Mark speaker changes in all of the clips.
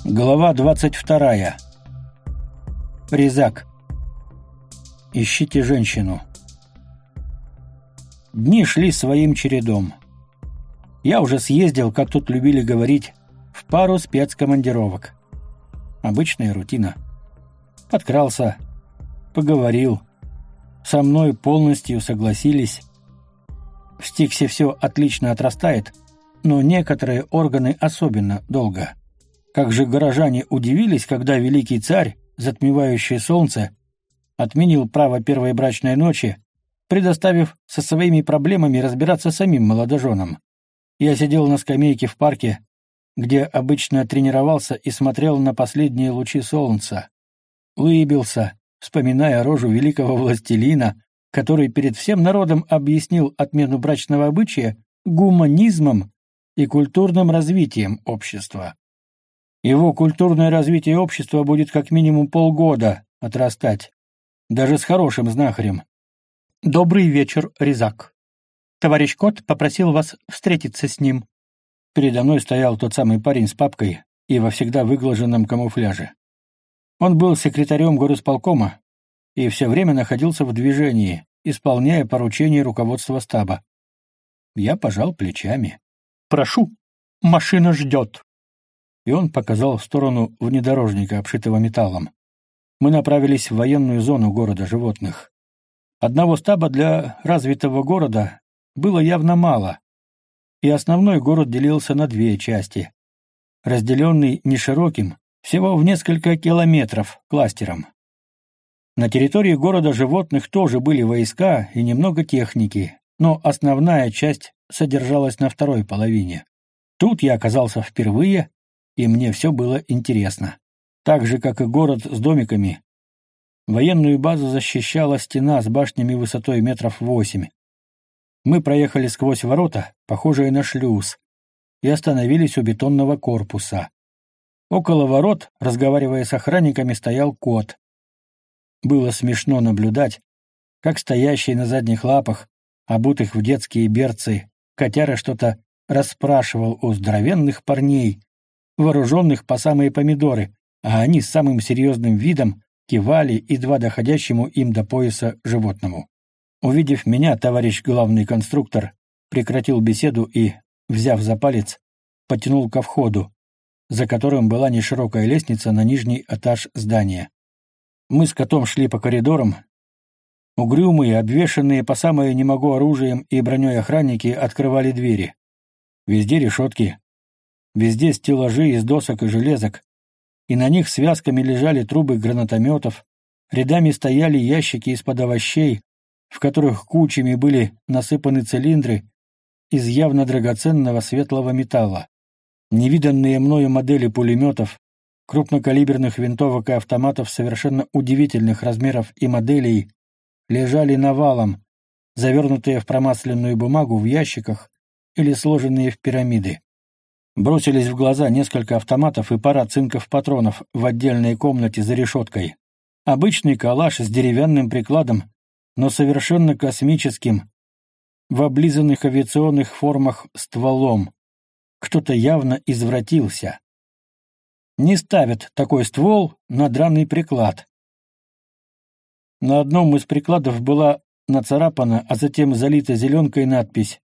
Speaker 1: Глава 22. Резак. Ищите женщину. Дни шли своим чередом. Я уже съездил, как тут любили говорить, в пару спецкомандировок. Обычная рутина. Подкрался, поговорил. Со мной полностью согласились. В Стиксе все отлично отрастает, но некоторые органы особенно долго. Как же горожане удивились, когда великий царь, затмевающий солнце, отменил право первой брачной ночи, предоставив со своими проблемами разбираться самим молодоженам. Я сидел на скамейке в парке, где обычно тренировался и смотрел на последние лучи солнца. Улыбился, вспоминая рожу великого властелина, который перед всем народом объяснил отмену брачного обычая гуманизмом и культурным развитием общества. Его культурное развитие общества будет как минимум полгода отрастать, даже с хорошим знахарем. «Добрый вечер, Резак. Товарищ Кот попросил вас встретиться с ним». Передо мной стоял тот самый парень с папкой и во всегда выглаженном камуфляже. Он был секретарем горисполкома и все время находился в движении, исполняя поручения руководства штаба. Я пожал плечами. «Прошу, машина ждет». И он показал в сторону внедорожника, обшитого металлом. Мы направились в военную зону города животных. Одного штаба для развитого города было явно мало, и основной город делился на две части, разделенный нешироким, всего в несколько километров, кластером. На территории города животных тоже были войска и немного техники, но основная часть содержалась на второй половине. Тут я оказался впервые, и мне все было интересно. Так же, как и город с домиками, военную базу защищала стена с башнями высотой 8 метров. Мы проехали сквозь ворота, похожие на шлюз, и остановились у бетонного корпуса. Около ворот, разговаривая с охранниками, стоял кот. Было смешно наблюдать, как стоящий на задних лапах, обутых в детские берцы, котяра что-то расспрашивал у здоровенных парней, вооруженных по самые помидоры, а они с самым серьезным видом кивали едва доходящему им до пояса животному. Увидев меня, товарищ главный конструктор прекратил беседу и, взяв за палец, потянул ко входу, за которым была неширокая лестница на нижний этаж здания. Мы с котом шли по коридорам. Угрюмые, обвешанные по самое не могу оружием и броней охранники открывали двери. Везде решетки. Везде стеллажи из досок и железок, и на них связками лежали трубы гранатометов, рядами стояли ящики из-под овощей, в которых кучами были насыпаны цилиндры из явно драгоценного светлого металла. Невиданные мною модели пулеметов, крупнокалиберных винтовок и автоматов совершенно удивительных размеров и моделей лежали навалом, завернутые в промасленную бумагу в ящиках или сложенные в пирамиды. Бросились в глаза несколько автоматов и пара цинков патронов в отдельной комнате за решеткой. Обычный калаш с деревянным прикладом, но совершенно космическим, в облизанных авиационных формах стволом. Кто-то явно извратился. Не ставят такой ствол на драный приклад. На одном из прикладов была нацарапана, а затем залита зеленкой надпись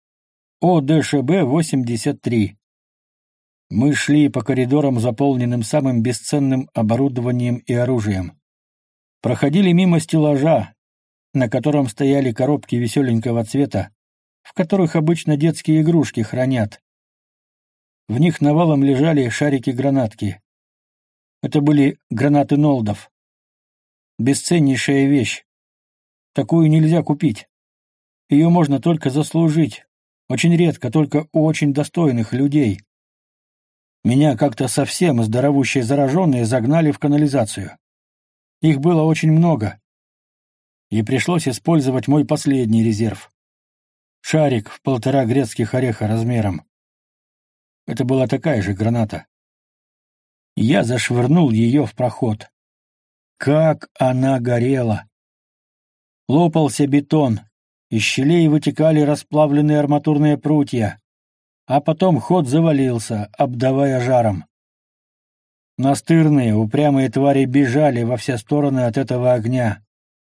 Speaker 1: ОДШБ-83. Мы шли по коридорам, заполненным самым бесценным оборудованием и оружием. Проходили мимо стеллажа, на котором стояли коробки веселенького цвета, в которых обычно детские игрушки хранят. В них навалом лежали шарики-гранатки. Это были гранаты Нолдов. Бесценнейшая вещь. Такую нельзя купить. Ее можно только заслужить. Очень редко, только у очень достойных людей. Меня как-то совсем здоровущие зараженные загнали в канализацию. Их было очень много. И пришлось использовать мой последний резерв. Шарик в 1,5 грецких ореха размером. Это была такая же граната. Я зашвырнул ее в проход. Как она горела! Лопался бетон, из щелей вытекали расплавленные арматурные прутья, а потом ход завалился, обдавая жаром. Настырные, упрямые твари бежали во все стороны от этого огня.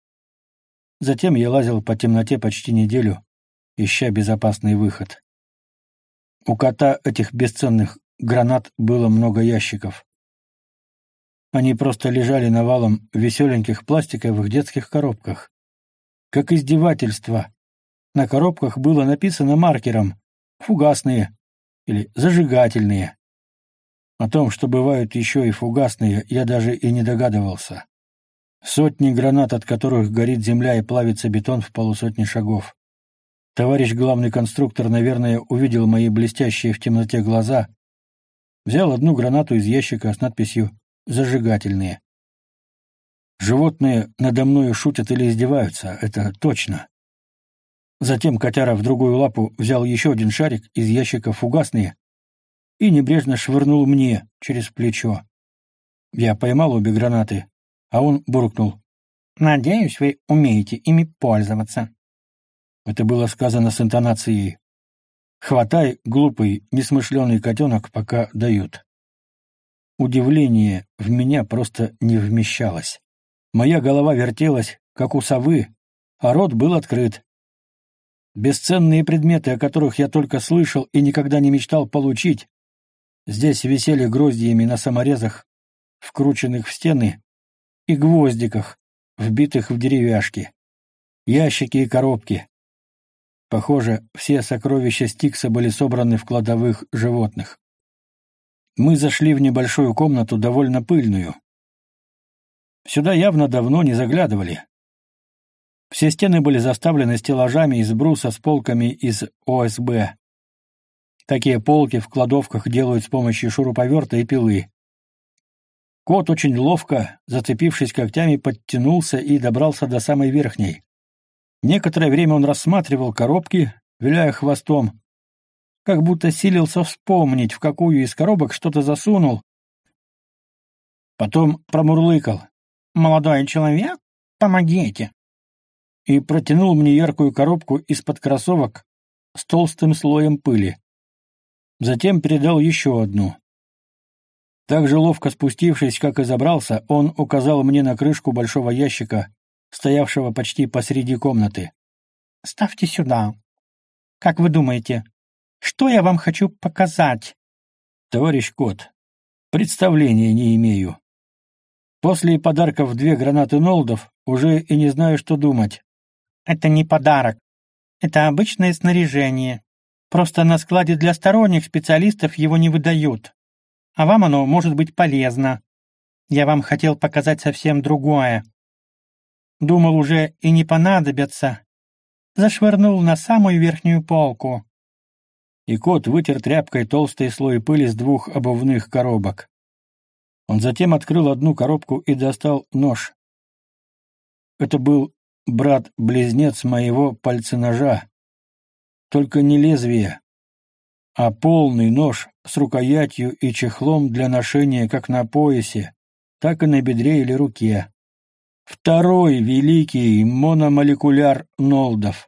Speaker 1: Затем я лазил по темноте почти неделю, ища безопасный выход. У кота этих бесценных гранат было много ящиков. Они просто лежали навалом в веселеньких пластиковых детских коробках. Как издевательство. На коробках было написано маркером «фугасные» или «зажигательные». О том, что бывают еще и фугасные, я даже и не догадывался. Сотни гранат, от которых горит земля и плавится бетон в полусотни шагов. Товарищ главный конструктор, наверное, увидел мои блестящие в темноте глаза, взял одну гранату из ящика с надписью «Зажигательные». Животные надо мною шутят или издеваются, это точно. Затем котяра в другую лапу взял еще один шарик из ящика «Фугасные» и небрежно швырнул мне через плечо. Я поймал обе гранаты, а он буркнул: «Надеюсь, вы умеете ими пользоваться». Это было сказано с интонацией: «Хватай, глупый, несмышленый котенок, пока дают». Удивление в меня просто не вмещалось. Моя голова вертелась, как у совы, а рот был открыт. Бесценные предметы, о которых я только слышал и никогда не мечтал получить, здесь висели гроздьями на саморезах, вкрученных в стены, и гвоздиках, вбитых в деревяшки, ящики и коробки. Похоже, все сокровища Стикса были собраны в кладовых животных. Мы зашли в небольшую комнату, довольно пыльную. Сюда явно давно не заглядывали. Все стены были заставлены стеллажами из бруса с полками из ОСБ. Такие полки в кладовках делают с помощью шуруповерта и пилы. Кот очень ловко, зацепившись когтями, подтянулся и добрался до самой верхней. Некоторое время он рассматривал коробки, виляя хвостом, как будто силился вспомнить, в какую из коробок что-то засунул. Потом промурлыкал: «Молодой человек, помогите!» и протянул мне яркую коробку из-под кроссовок с толстым слоем пыли. Затем передал еще одну. Так же ловко спустившись, как и забрался, он указал мне на крышку большого ящика, стоявшего почти посреди комнаты. «Ставьте сюда. Как вы думаете, что я вам хочу показать?» «Товарищ кот, представления не имею. После подарков 2 гранаты Нолдов уже и не знаю, что думать». «Это не подарок. Это обычное снаряжение. Просто на складе для сторонних специалистов его не выдают. А вам оно может быть полезно. Я вам хотел показать совсем другое. Думал, уже и не понадобится. Зашвырнул на самую верхнюю полку». И кот вытер тряпкой толстый слой пыли с 2 обувных коробок. Он затем открыл одну коробку и достал нож. Это был брат-близнец моего пальценожа. Только не лезвие, а полный нож с рукоятью и чехлом для ношения как на поясе, так и на бедре или руке. Второй великий мономолекуляр Нолдов.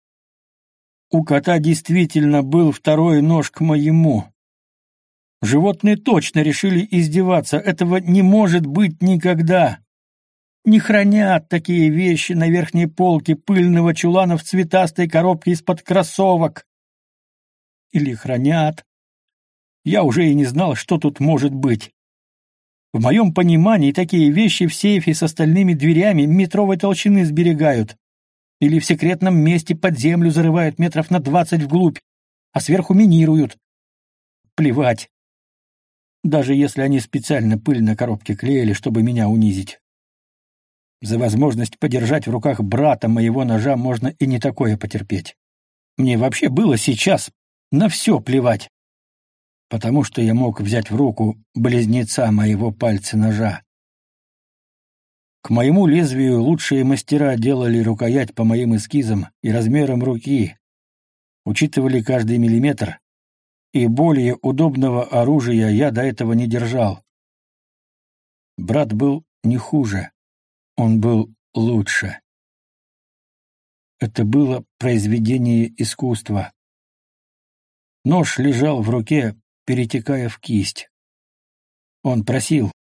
Speaker 1: У кота действительно был второй нож к моему. Животные точно решили издеваться, этого не может быть никогда. Не хранят такие вещи на верхней полке пыльного чулана в цветастой коробке из-под кроссовок. Или хранят. Я уже и не знал, что тут может быть. В моем понимании такие вещи в сейфе с остальными дверями метровой толщины сберегают. Или в секретном месте под землю зарывают метров на 20 вглубь, а сверху минируют. Плевать. Даже если они специально пыль на коробке клеили, чтобы меня унизить. За возможность подержать в руках брата моего ножа можно и не такое потерпеть. Мне вообще было сейчас на все плевать, потому что я мог взять в руку близнеца моего пальца-ножа. К моему лезвию лучшие мастера делали рукоять по моим эскизам и размерам руки, учитывали каждый миллиметр, и более удобного оружия я до этого не держал. Брат был не хуже. Он был лучше. Это было произведение искусства. Нож лежал в руке, перетекая в кисть. Он просил: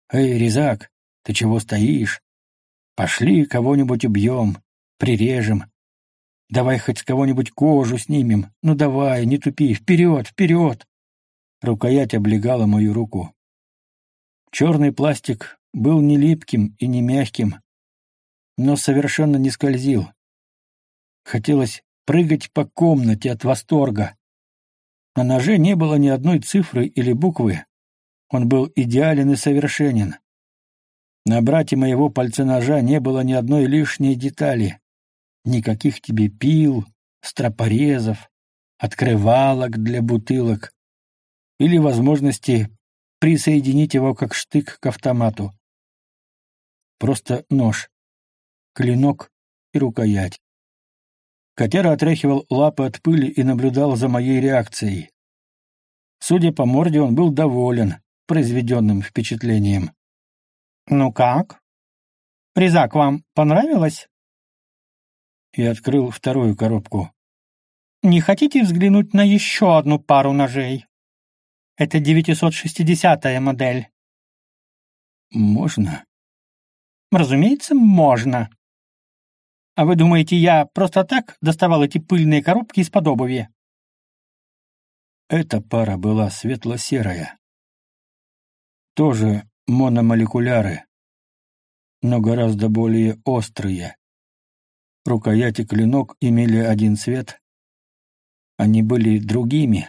Speaker 1: Эй, Резак, ты чего стоишь? Пошли кого-нибудь убьем, прирежем. Давай хоть с кого-нибудь кожу снимем. Ну давай, не тупи, вперед, вперед!» Рукоять облегала мою руку. Черный пластик был не липким и не мягким, но совершенно не скользил. Хотелось прыгать по комнате от восторга. На ноже не было ни одной цифры или буквы. Он был идеален и совершенен. На брате моего пальценожа не было ни одной лишней детали. Никаких тебе пил, стропорезов, открывалок для бутылок или возможности присоединить его как штык к автомату. Просто нож, клинок и рукоять. Котяра отряхивал лапы от пыли и наблюдал за моей реакцией. Судя по морде, он был доволен произведенным впечатлением. «Ну как? Резак, вам понравилось?» Я открыл вторую коробку. «Не хотите взглянуть на еще одну пару ножей? Это 960-я модель». «Можно?» «Разумеется, можно. А вы думаете, я просто так доставал эти пыльные коробки из-под обуви?» Эта пара была светло-серая. Тоже мономолекуляры, но гораздо более острые. Рукоять и клинок имели один цвет. Они были другими.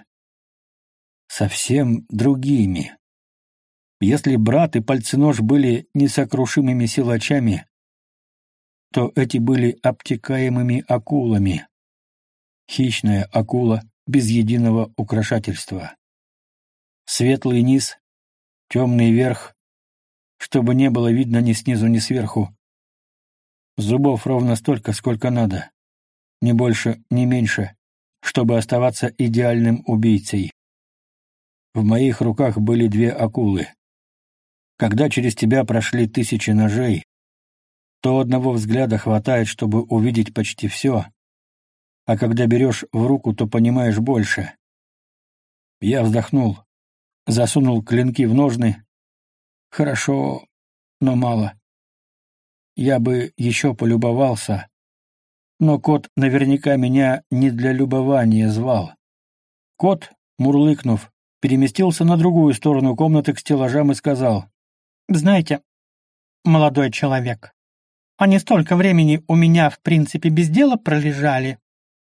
Speaker 1: Совсем другими. Если брат и пальценож были несокрушимыми силачами, то эти были обтекаемыми акулами. Хищная акула без единого украшательства. Светлый низ, темный верх, чтобы не было видно ни снизу, ни сверху. Зубов ровно столько, сколько надо. Ни больше, ни меньше, чтобы оставаться идеальным убийцей. В моих руках были две акулы. Когда через тебя прошли 1000 ножей, то одного взгляда хватает, чтобы увидеть почти все, а когда берешь в руку, то понимаешь больше. Я вздохнул, засунул клинки в ножны. Хорошо, но мало. Я бы еще полюбовался, но кот наверняка меня не для любования звал. Кот, мурлыкнув, переместился на другую сторону комнаты к стеллажам и сказал: «Знаете, молодой человек, они столько времени у меня, в принципе, без дела пролежали.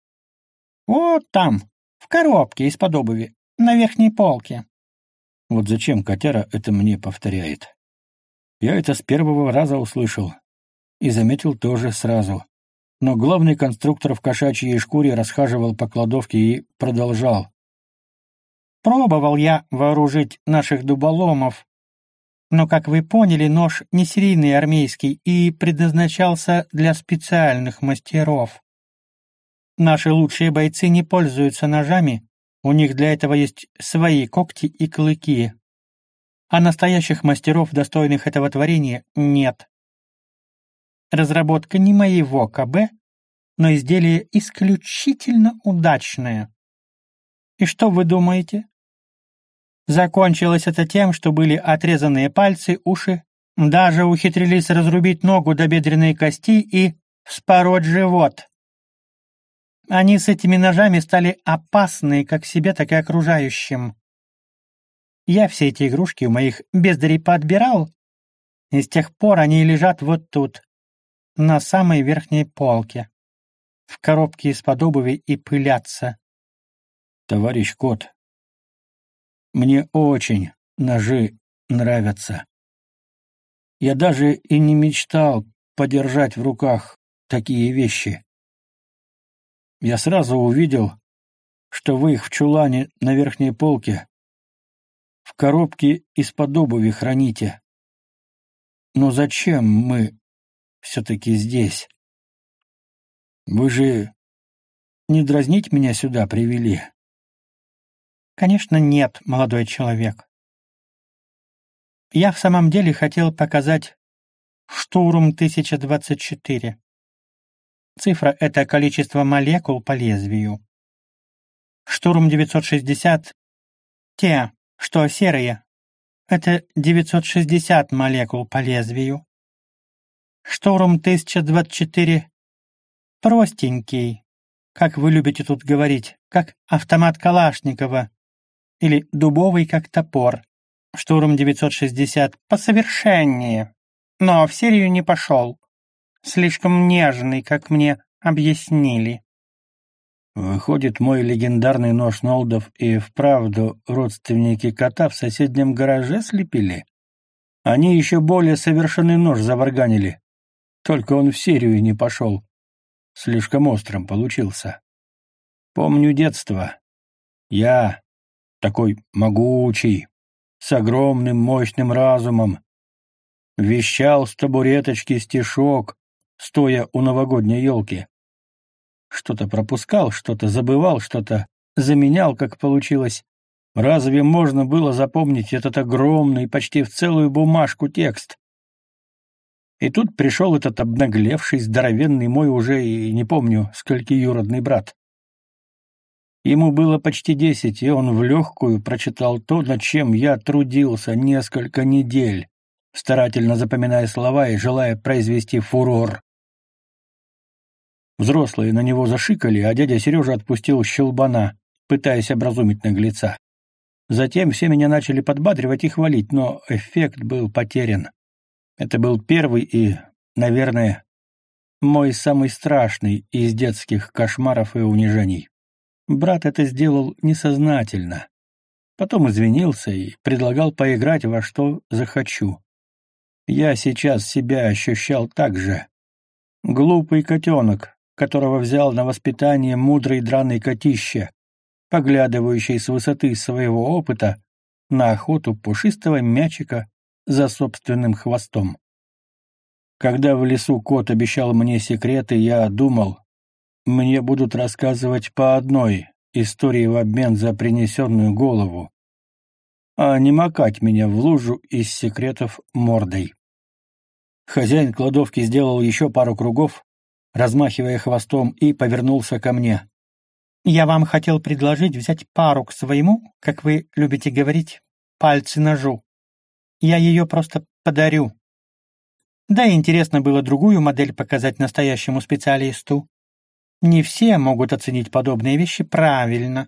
Speaker 1: Вот там, в коробке из-под обуви, на верхней полке». Вот зачем котяра это мне повторяет? Я это с первого раза услышал и заметил тоже сразу. Но главный конструктор в кошачьей шкуре расхаживал по кладовке и продолжал: «Пробовал я вооружить наших дуболомов, но, как вы поняли, нож не серийный армейский и предназначался для специальных мастеров. Наши лучшие бойцы не пользуются ножами, у них для этого есть свои когти и клыки. А настоящих мастеров, достойных этого творения, нет. Разработка не моего КБ, но изделие исключительно удачное. И что вы думаете? Закончилось это тем, что были отрезанные пальцы, уши, даже ухитрились разрубить ногу до бедренной кости и вспороть живот. Они с этими ножами стали опасны как себе, так и окружающим. Я все эти игрушки у моих бездарей подбирал, и с тех пор они лежат вот тут, на самой верхней полке, в коробке из-под обуви и пылятся. Товарищ кот, мне очень ножи нравятся. Я даже и не мечтал подержать в руках такие вещи. Я сразу увидел, что вы их в чулане на верхней полке, в коробке из-под обуви храните. Но зачем мы все-таки здесь? Вы же не дразнить меня сюда привели? Конечно, нет, молодой человек. Я в самом деле хотел показать штурм 1024. Цифра — это количество молекул по лезвию. Штурм 960 — те, что серые, Это 960 молекул по лезвию. Штурм 1024 простенький, как вы любите тут говорить, как автомат Калашникова или дубовый, как топор. Штурм 960 посовершеннее, но в серию не пошел. Слишком нежный, как мне объяснили. Выходит, мой легендарный нож Нолдов и вправду родственники кота в соседнем гараже слепили? Они еще более совершенный нож заварганили. Только он в серию не пошел. Слишком острым получился. Помню детство. Я, такой могучий, с огромным мощным разумом, вещал с табуреточки стишок, стоя у новогодней елки. Что-то пропускал, что-то забывал, что-то заменял, как получилось. Разве можно было запомнить этот огромный, почти в целую бумажку текст? И тут пришел этот обнаглевший, здоровенный мой уже и не помню, сколькиюродный брат. Ему было почти 10, и он в легкую прочитал то, над чем я трудился несколько недель, старательно запоминая слова и желая произвести фурор. Взрослые на него зашикали, а дядя Сережа отпустил щелбана, пытаясь образумить наглеца. Затем все меня начали подбадривать и хвалить, но эффект был потерян. Это был первый и, наверное, мой самый страшный из детских кошмаров и унижений. Брат это сделал несознательно. Потом извинился и предлагал поиграть во что захочу. Я сейчас себя ощущал так же. Глупый котенок, которого взял на воспитание мудрый драный котище, поглядывающий с высоты своего опыта на охоту пушистого мячика за собственным хвостом. Когда в лесу кот обещал мне секреты, я думал, мне будут рассказывать по одной истории в обмен за принесенную голову, а не макать меня в лужу из секретов мордой. Хозяин кладовки сделал еще пару кругов, размахивая хвостом, и повернулся ко мне. «Я вам хотел предложить взять пару к своему, как вы любите говорить, пальцы-ножу. Я ее просто подарю. Да и интересно было другую модель показать настоящему специалисту. Не все могут оценить подобные вещи правильно.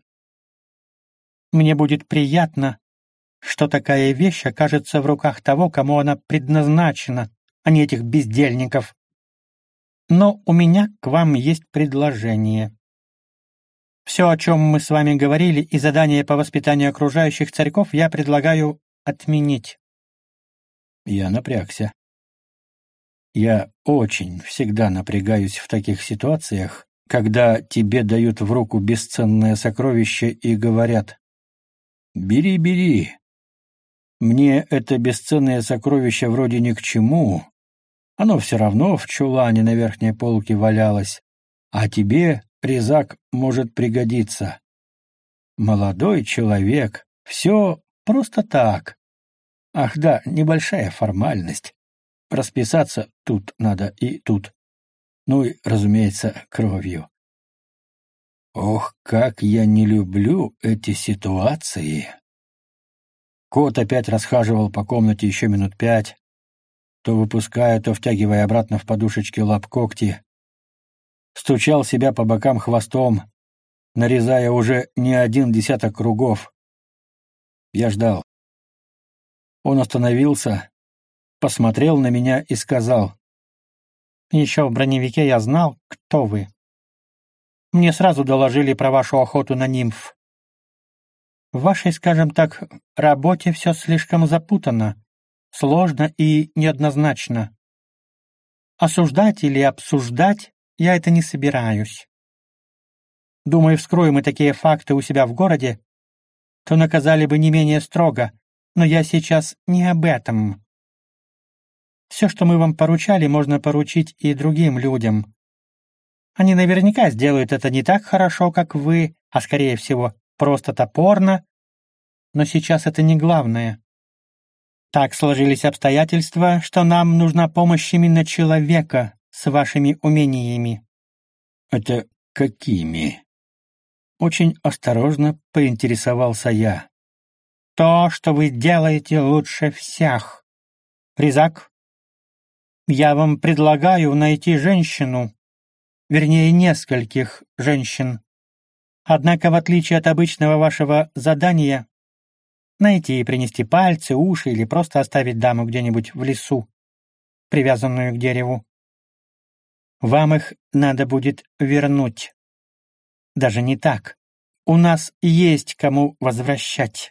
Speaker 1: Мне будет приятно, что такая вещь окажется в руках того, кому она предназначена, а не этих бездельников. Но у меня к вам есть предложение. Все, о чем мы с вами говорили, и задание по воспитанию окружающих царьков я предлагаю отменить». Я напрягся. Я очень всегда напрягаюсь в таких ситуациях, когда тебе дают в руку бесценное сокровище и говорят: «Бери, бери. Мне это бесценное сокровище вроде ни к чему. Оно все равно в чулане на верхней полке валялось, а тебе, резак, может пригодиться. Молодой человек, все просто так. Ах да, небольшая формальность. Расписаться тут надо и тут. Ну и, разумеется, кровью». Ох, как я не люблю эти ситуации. Кот опять расхаживал по комнате еще минут 5, то выпуская, то втягивая обратно в подушечки лап когти. Стучал себя по бокам хвостом, нарезая уже не 1 десяток кругов. Я ждал. Он остановился, посмотрел на меня и сказал: «Еще в броневике я знал, кто вы. Мне сразу доложили про вашу охоту на нимф. В вашей, скажем так, работе все слишком запутанно, сложно и неоднозначно. Осуждать или обсуждать я это не собираюсь. Думаю, вскроем мы такие факты у себя в городе, то наказали бы не менее строго, но я сейчас не об этом. Все, что мы вам поручали, можно поручить и другим людям. Они наверняка сделают это не так хорошо, как вы, а, скорее всего, просто топорно, но сейчас это не главное. Так сложились обстоятельства, что нам нужна помощь именно человека с вашими умениями». «Это какими?» Очень осторожно поинтересовался я. то, что вы делаете лучше всех. Резак, я вам предлагаю найти женщину, вернее, нескольких женщин. Однако, в отличие от обычного вашего задания, найти и принести пальцы, уши или просто оставить даму где-нибудь в лесу, привязанную к дереву, вам их надо будет вернуть. Даже не так. У нас есть кому возвращать.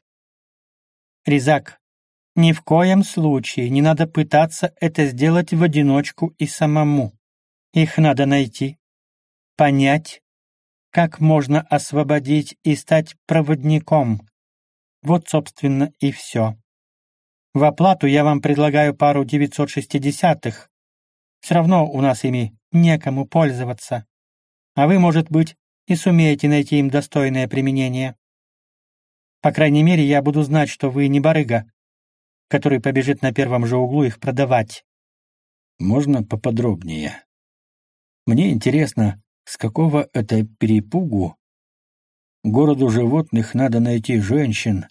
Speaker 1: Резак, ни в коем случае не надо пытаться это сделать в одиночку и самому. Их надо найти, понять, как можно освободить и стать проводником. Вот, собственно, и все. В оплату я вам предлагаю пару 960-х. Все равно у нас ими некому пользоваться. А вы, может быть, и сумеете найти им достойное применение. По крайней мере, я буду знать, что вы не барыга, который побежит на первом же углу их продавать.
Speaker 2: Можно поподробнее? Мне интересно, с какого это перепугу городу животных надо найти женщин,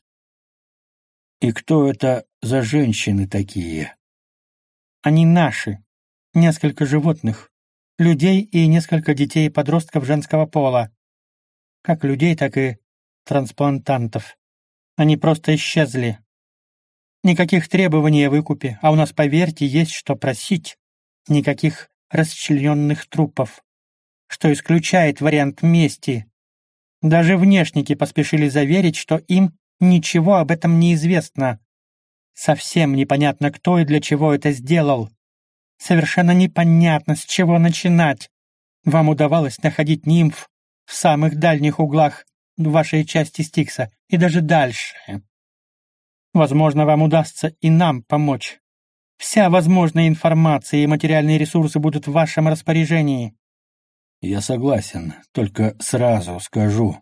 Speaker 2: и кто это за женщины такие?
Speaker 1: Они наши. Несколько животных. Людей и несколько детей и подростков женского пола. Как людей, так и трансплантантов. Они просто исчезли. Никаких требований о выкупе, а у нас, поверьте, есть что просить. Никаких расчлененных трупов, что исключает вариант мести. Даже внешники поспешили заверить, что им ничего об этом не известно. Совсем непонятно, кто и для чего это сделал. Совершенно непонятно, с чего начинать. Вам удавалось находить нимф в самых дальних углах вашей части Стикса и даже дальше. Возможно, вам удастся и нам помочь. Вся возможная информация и материальные ресурсы будут в вашем распоряжении.
Speaker 2: Я согласен, только сразу скажу.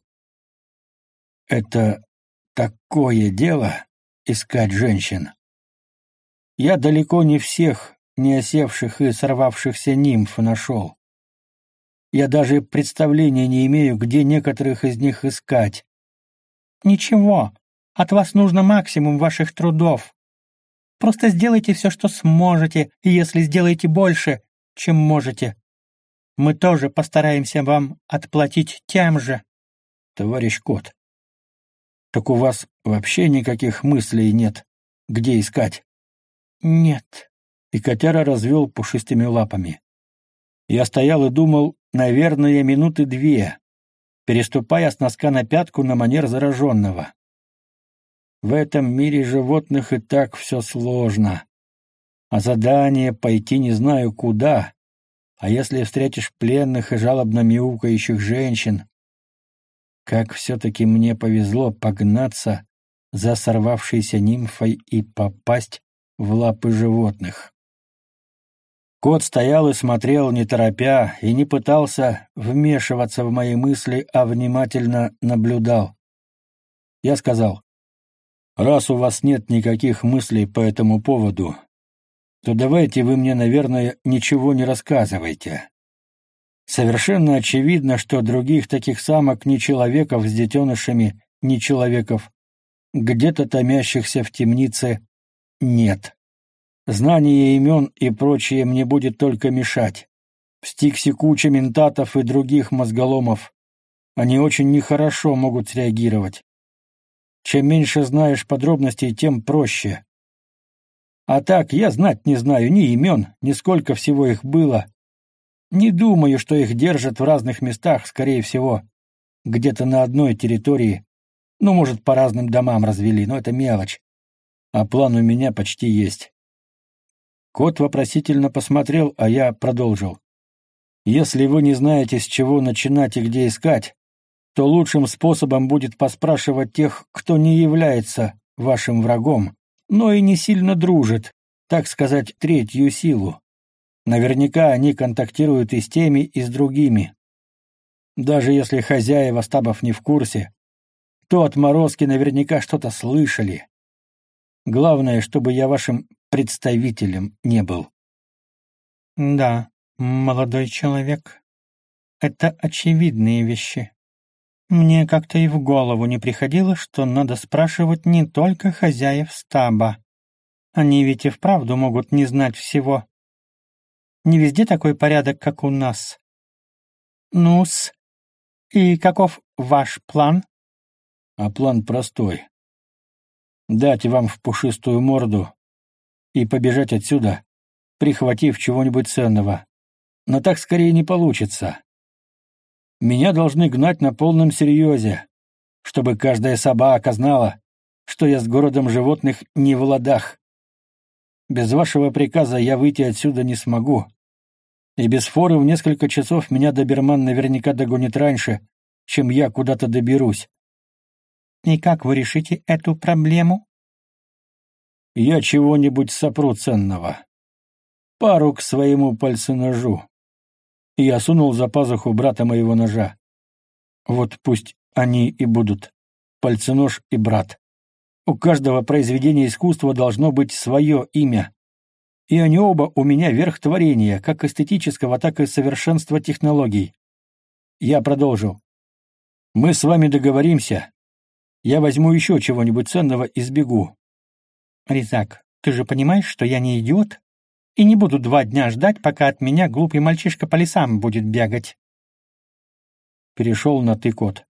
Speaker 2: Это такое дело — искать женщин. Я далеко не всех не осевших и сорвавшихся нимф нашел. Я даже представления не имею, где некоторых из них искать.
Speaker 1: Ничего, от вас нужно максимум ваших трудов. Просто сделайте все, что сможете, и если сделаете больше, чем можете, мы тоже постараемся вам отплатить тем же.
Speaker 2: Товарищ Кот, так у вас вообще никаких мыслей нет, где искать?
Speaker 1: Нет.
Speaker 2: И котяра развел пушистыми лапами. Я стоял и думал, наверное, минуты 2, переступая с носка на пятку на манер зараженного. В этом мире животных и так все сложно. А задание пойти не знаю куда, а если встретишь пленных и жалобно мяукающих женщин, как все-таки мне повезло погнаться за сорвавшейся нимфой и попасть в лапы животных. Кот стоял и смотрел, не торопя, и не пытался вмешиваться в мои мысли, а внимательно наблюдал. Я сказал: «Раз у вас нет никаких мыслей по этому поводу, то давайте вы мне, наверное, ничего не рассказывайте. Совершенно очевидно, что других таких самок ни человеков с детенышами, ни человеков, где-то томящихся в темнице, нет. Знание имен и прочее мне будет только мешать. В Стиксе куча ментатов и других мозголомов. Они очень нехорошо могут среагировать. Чем меньше знаешь подробностей, тем проще. А так, я знать не знаю ни имен, ни сколько всего их было. Не думаю, что их держат в разных местах, скорее всего, где-то на одной территории. Ну, может, по разным домам развели, но это мелочь. А план у меня почти есть». Кот вопросительно посмотрел, а я продолжил. «Если вы не знаете, с чего начинать и где искать, то лучшим способом будет поспрашивать тех, кто не является вашим врагом, но и не сильно дружит, так сказать, третью силу. Наверняка они контактируют и с теми, и с другими. Даже если хозяева стабов не в курсе, то отморозки наверняка что-то слышали. Главное, чтобы я вашим представителем не был».
Speaker 1: Да, молодой человек, это очевидные вещи. Мне как-то и в голову не приходило, что надо спрашивать не только хозяев стаба. Они ведь и вправду могут не знать всего. Не везде такой порядок, как у нас. Ну-с, и каков ваш план?
Speaker 2: А план простой. Дать вам в пушистую морду и побежать отсюда, прихватив чего-нибудь ценного. Но так скорее не получится. Меня должны гнать на полном серьезе, чтобы каждая собака знала, что я с городом животных не в ладах. Без вашего приказа я выйти отсюда не смогу. И без форы в несколько часов меня доберман наверняка догонит раньше, чем я куда-то доберусь.
Speaker 1: И как вы решите эту проблему?
Speaker 2: Я чего-нибудь сопру ценного. Пару к своему пальценожу. И я сунул за пазуху брата моего ножа. Вот пусть они и будут. Пальценож и брат. У каждого произведения искусства должно быть свое имя. И они оба у меня верх творения, как эстетического, так и совершенства технологий. Я продолжил. Мы с вами договоримся. Я возьму еще чего-нибудь ценного и сбегу.
Speaker 1: Резак, ты же понимаешь, что я не идиот? И не буду 2 дня ждать, пока от меня глупый мальчишка по лесам будет бегать.
Speaker 2: Перешел на «ты», кот.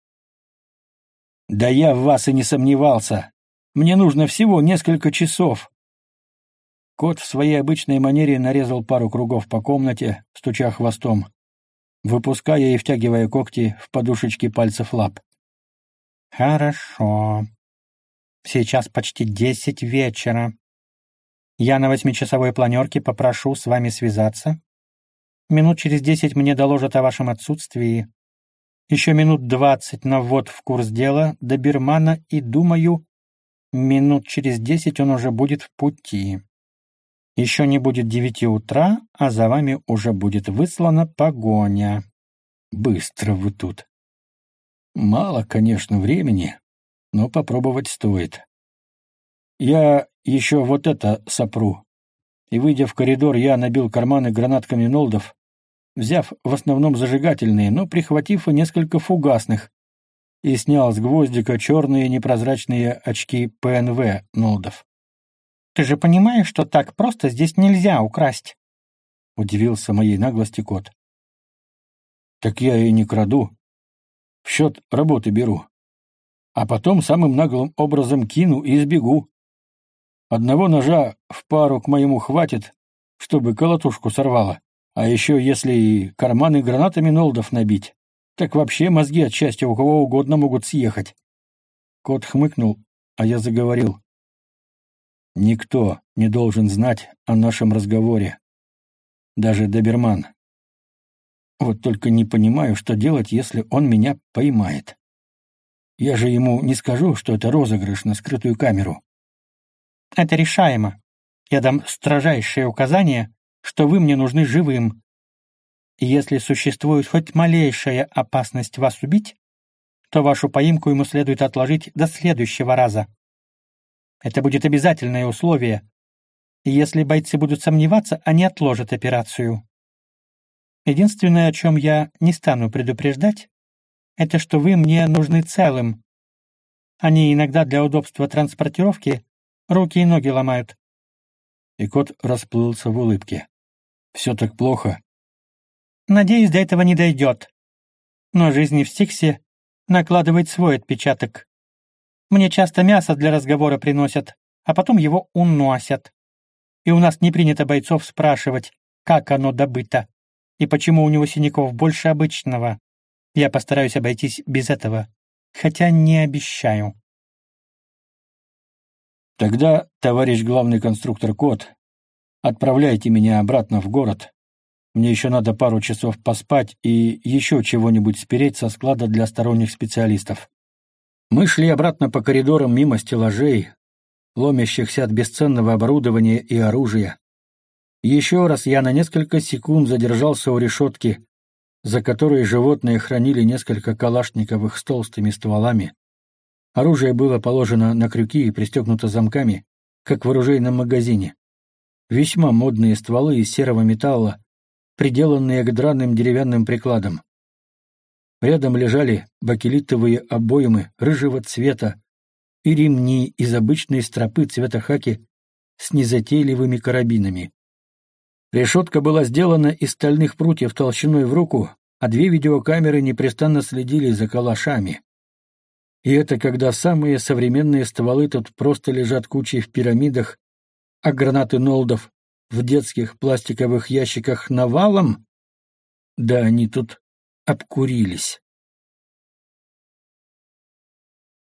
Speaker 2: Да я в вас и не сомневался. Мне нужно всего несколько часов. Кот в своей обычной манере нарезал пару кругов по комнате, стуча хвостом, выпуская и втягивая когти в подушечки пальцев лап.
Speaker 1: Хорошо. Сейчас почти 10 вечера. Я на 8-часовой планерке попрошу с вами связаться. Минут через 10 мне доложат о вашем отсутствии. Еще минут 20 на ввод в курс дела до Бирмана, и, думаю, минут через 10 он уже будет в пути. Еще не будет 9 утра, а за вами уже будет выслана погоня.
Speaker 2: Быстро вы тут. Мало, конечно, времени, но попробовать стоит. Я еще вот это сопру. И, выйдя в коридор, я набил карманы гранатками нолдов, взяв в основном зажигательные, но прихватив и несколько фугасных, и снял с гвоздика черные непрозрачные очки ПНВ нолдов.
Speaker 1: «Ты же понимаешь, что так просто здесь нельзя украсть?»
Speaker 2: — удивился моей наглости кот. «Так я и не краду. В счет работы беру. А потом самым наглым образом кину и сбегу. Одного ножа в пару к моему хватит, чтобы колотушку сорвало. А еще если и карманы гранатами нолдов набить, так вообще мозги от счастья у кого угодно могут съехать». Кот хмыкнул, а я заговорил. «Никто не должен знать о нашем разговоре. Даже доберман. Вот только не понимаю, что делать, если он меня поймает. Я же ему не скажу, что это розыгрыш на скрытую камеру».
Speaker 1: «Это решаемо. Я дам строжайшее указание, что вы мне нужны живым. И если существует хоть малейшая опасность вас убить, то вашу поимку ему следует отложить до следующего раза. Это будет обязательное условие, и если бойцы будут сомневаться, они отложат операцию. Единственное, о чем я не стану предупреждать, это что вы мне нужны целым. Они иногда для удобства транспортировки руки и ноги ломают».
Speaker 2: И кот расплылся в улыбке. «Все так плохо?»
Speaker 1: «Надеюсь, до этого не дойдет. Но жизнь в Стиксе накладывает свой отпечаток. Мне часто мясо для разговора приносят, а потом его уносят. И у нас не принято бойцов спрашивать, как оно добыто, и почему у него синяков больше обычного. Я постараюсь обойтись без этого, хотя не обещаю».
Speaker 2: «Тогда, товарищ главный конструктор Кот, отправляйте меня обратно в город. Мне еще надо пару часов поспать и еще чего-нибудь спереть со склада для сторонних специалистов». Мы шли обратно по коридорам мимо стеллажей, ломящихся от бесценного оборудования и оружия. Еще раз я на несколько секунд задержался у решетки, за которой животные хранили несколько калашниковых с толстыми стволами. Оружие было положено на крюки и пристегнуто замками, как в оружейном магазине. Весьма модные стволы из серого металла, приделанные к драным деревянным прикладам.
Speaker 1: Рядом лежали бакелитовые обоймы рыжего цвета и ремни из обычной стропы цвета хаки с незатейливыми карабинами. Решетка была сделана из стальных прутьев толщиной в руку, а 2 видеокамеры непрестанно следили за калашами. И это когда самые современные стволы тут просто лежат кучей в пирамидах, а гранаты Нолдов в детских пластиковых ящиках навалом? Да они тут обкурились.